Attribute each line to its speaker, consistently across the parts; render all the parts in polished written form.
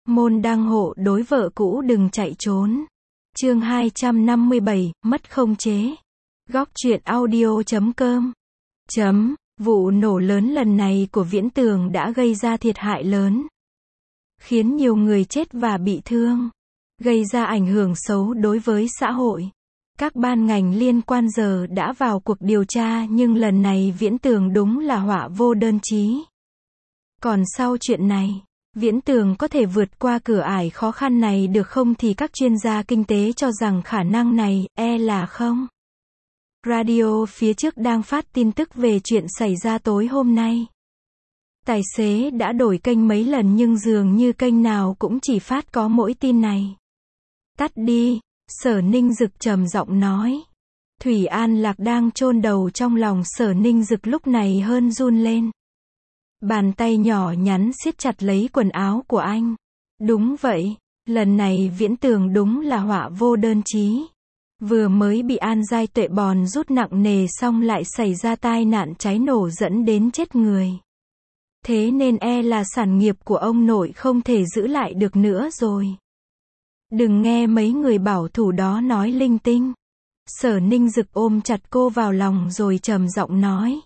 Speaker 1: Môn đăng hộ đối vợ cũ đừng chạy trốn. Chương 257, mất khống chế. Góc truyện audio.com. Vụ nổ lớn lần này của Viễn Tường đã gây ra thiệt hại lớn, khiến nhiều người chết và bị thương, gây ra ảnh hưởng xấu đối với xã hội. Các ban ngành liên quan giờ đã vào cuộc điều tra, nhưng lần này Viễn Tường đúng là họa vô đơn chí. Còn sau chuyện này, Viễn Tường có thể vượt qua cửa ải khó khăn này được không thì các chuyên gia kinh tế cho rằng khả năng này, là không. Radio phía trước đang phát tin tức về chuyện xảy ra tối hôm nay. Tài xế đã đổi kênh mấy lần nhưng dường như kênh nào cũng chỉ phát có mỗi tin này. Tắt đi, Sở Ninh Dực trầm giọng nói. Thủy An Lạc đang chôn đầu trong lòng Sở Ninh Dực lúc này hơn run lên. Bàn tay nhỏ nhắn siết chặt lấy quần áo của anh. Đúng vậy, lần này Viễn Tường đúng là họa vô đơn chí. Vừa mới bị An Giai Tuệ bòn rút nặng nề xong lại xảy ra tai nạn cháy nổ dẫn đến chết người. Thế nên là sản nghiệp của ông nội không thể giữ lại được nữa rồi. Đừng nghe mấy người bảo thủ đó nói linh tinh. Sở Ninh Dực ôm chặt cô vào lòng rồi trầm giọng nói.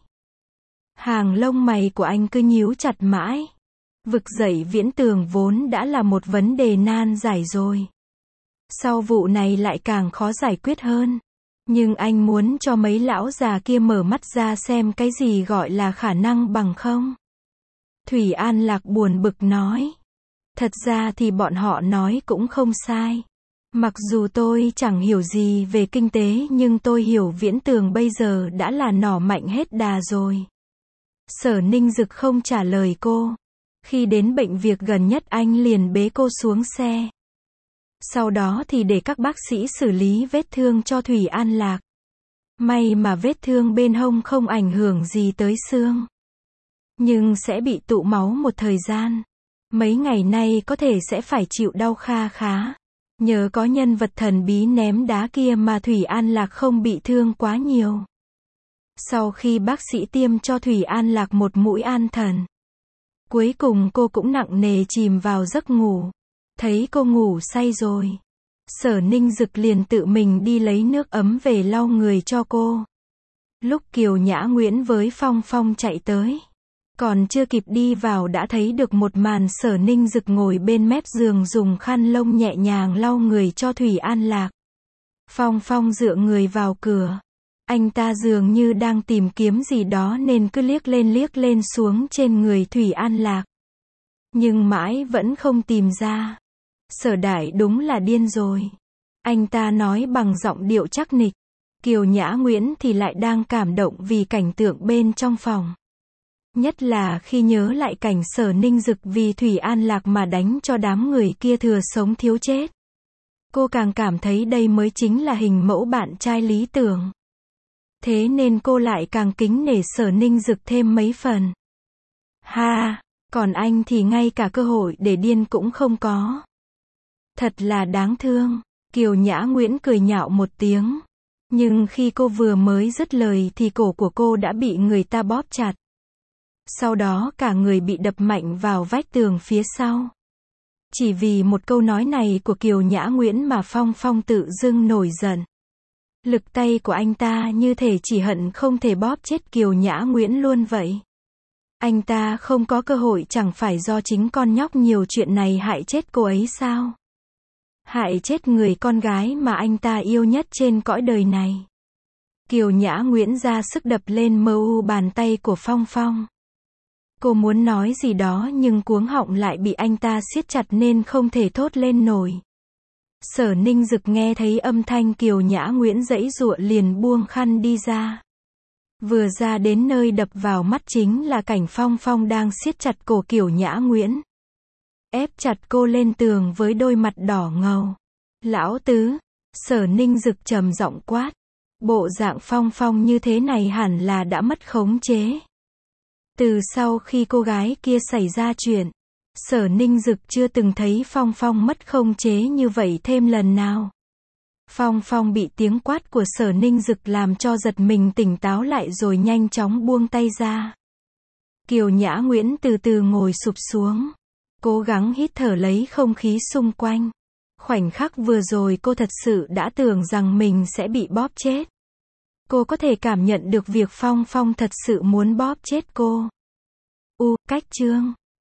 Speaker 1: Hàng lông mày của anh cứ nhíu chặt mãi. Vực dậy Viễn Tường vốn đã là một vấn đề nan giải rồi. Sau vụ này lại càng khó giải quyết hơn. Nhưng anh muốn cho mấy lão già kia mở mắt ra xem cái gì gọi là khả năng bằng không. Thủy An Lạc buồn bực nói. Thật ra thì bọn họ nói cũng không sai. Mặc dù tôi chẳng hiểu gì về kinh tế nhưng tôi hiểu Viễn Tường bây giờ đã là nỏ mạnh hết đà rồi. Sở Ninh Dực không trả lời cô. Khi đến bệnh viện gần nhất anh liền bế cô xuống xe. Sau đó thì để các bác sĩ xử lý vết thương cho Thủy An Lạc. May mà vết thương bên hông không ảnh hưởng gì tới xương. Nhưng sẽ bị tụ máu một thời gian. Mấy ngày nay có thể sẽ phải chịu đau kha khá. Nhờ có nhân vật thần bí ném đá kia mà Thủy An Lạc không bị thương quá nhiều. Sau khi bác sĩ tiêm cho Thủy An Lạc một mũi an thần, cuối cùng cô cũng nặng nề chìm vào giấc ngủ. Thấy cô ngủ say rồi, Sở Ninh Dực liền tự mình đi lấy nước ấm về lau người cho cô. Lúc Kiều Nhã Nguyễn với Phong Phong chạy tới, còn chưa kịp đi vào đã thấy được một màn Sở Ninh Dực ngồi bên mép giường dùng khăn lông nhẹ nhàng lau người cho Thủy An Lạc. Phong Phong dựa người vào cửa. Anh ta dường như đang tìm kiếm gì đó nên cứ liếc lên xuống trên người Thủy An Lạc. Nhưng mãi vẫn không tìm ra. Sở Đại đúng là điên rồi. Anh ta nói bằng giọng điệu chắc nịch. Kiều Nhã Nguyễn thì lại đang cảm động vì cảnh tượng bên trong phòng. Nhất là khi nhớ lại cảnh Sở Ninh Dực vì Thủy An Lạc mà đánh cho đám người kia thừa sống thiếu chết. Cô càng cảm thấy đây mới chính là hình mẫu bạn trai lý tưởng. Thế nên cô lại càng kính nể Sở Ninh Dực thêm mấy phần. Ha, còn anh thì ngay cả cơ hội để điên cũng không có. Thật là đáng thương. Kiều Nhã Nguyễn cười nhạo một tiếng. Nhưng khi cô vừa mới dứt lời thì cổ của cô đã bị người ta bóp chặt. Sau đó cả người bị đập mạnh vào vách tường phía sau. Chỉ vì một câu nói này của Kiều Nhã Nguyễn mà Phong Phong tự dưng nổi giận. Lực tay của anh ta như thể chỉ hận không thể bóp chết Kiều Nhã Nguyễn luôn vậy. Anh ta không có cơ hội chẳng phải do chính con nhóc nhiều chuyện này hại chết cô ấy sao? Hại chết người con gái mà anh ta yêu nhất trên cõi đời này. Kiều Nhã Nguyễn ra sức đập lên mu bàn tay của Phong Phong. Cô muốn nói gì đó nhưng cuống họng lại bị anh ta siết chặt nên không thể thốt lên nổi. Sở Ninh Dực nghe thấy âm thanh Kiều Nhã Nguyễn giãy giụa liền buông khăn đi ra. Vừa ra đến nơi đập vào mắt chính là cảnh Phong Phong đang siết chặt cổ Kiều Nhã Nguyễn. Ép chặt cô lên tường với đôi mặt đỏ ngầu. Lão tứ, Sở Ninh Dực trầm giọng quát. Bộ dạng Phong Phong như thế này hẳn là đã mất khống chế. Từ sau khi cô gái kia xảy ra chuyện, Sở Ninh Dực chưa từng thấy Phong Phong mất khống chế như vậy thêm lần nào. Phong Phong bị tiếng quát của Sở Ninh Dực làm cho giật mình tỉnh táo lại rồi nhanh chóng buông tay ra. Kiều Nhã Nguyễn từ từ ngồi sụp xuống. cố gắng hít thở lấy không khí xung quanh. Khoảnh khắc vừa rồi cô thật sự đã tưởng rằng mình sẽ bị bóp chết. Cô có thể cảm nhận được việc Phong Phong thật sự muốn bóp chết cô. Cách chương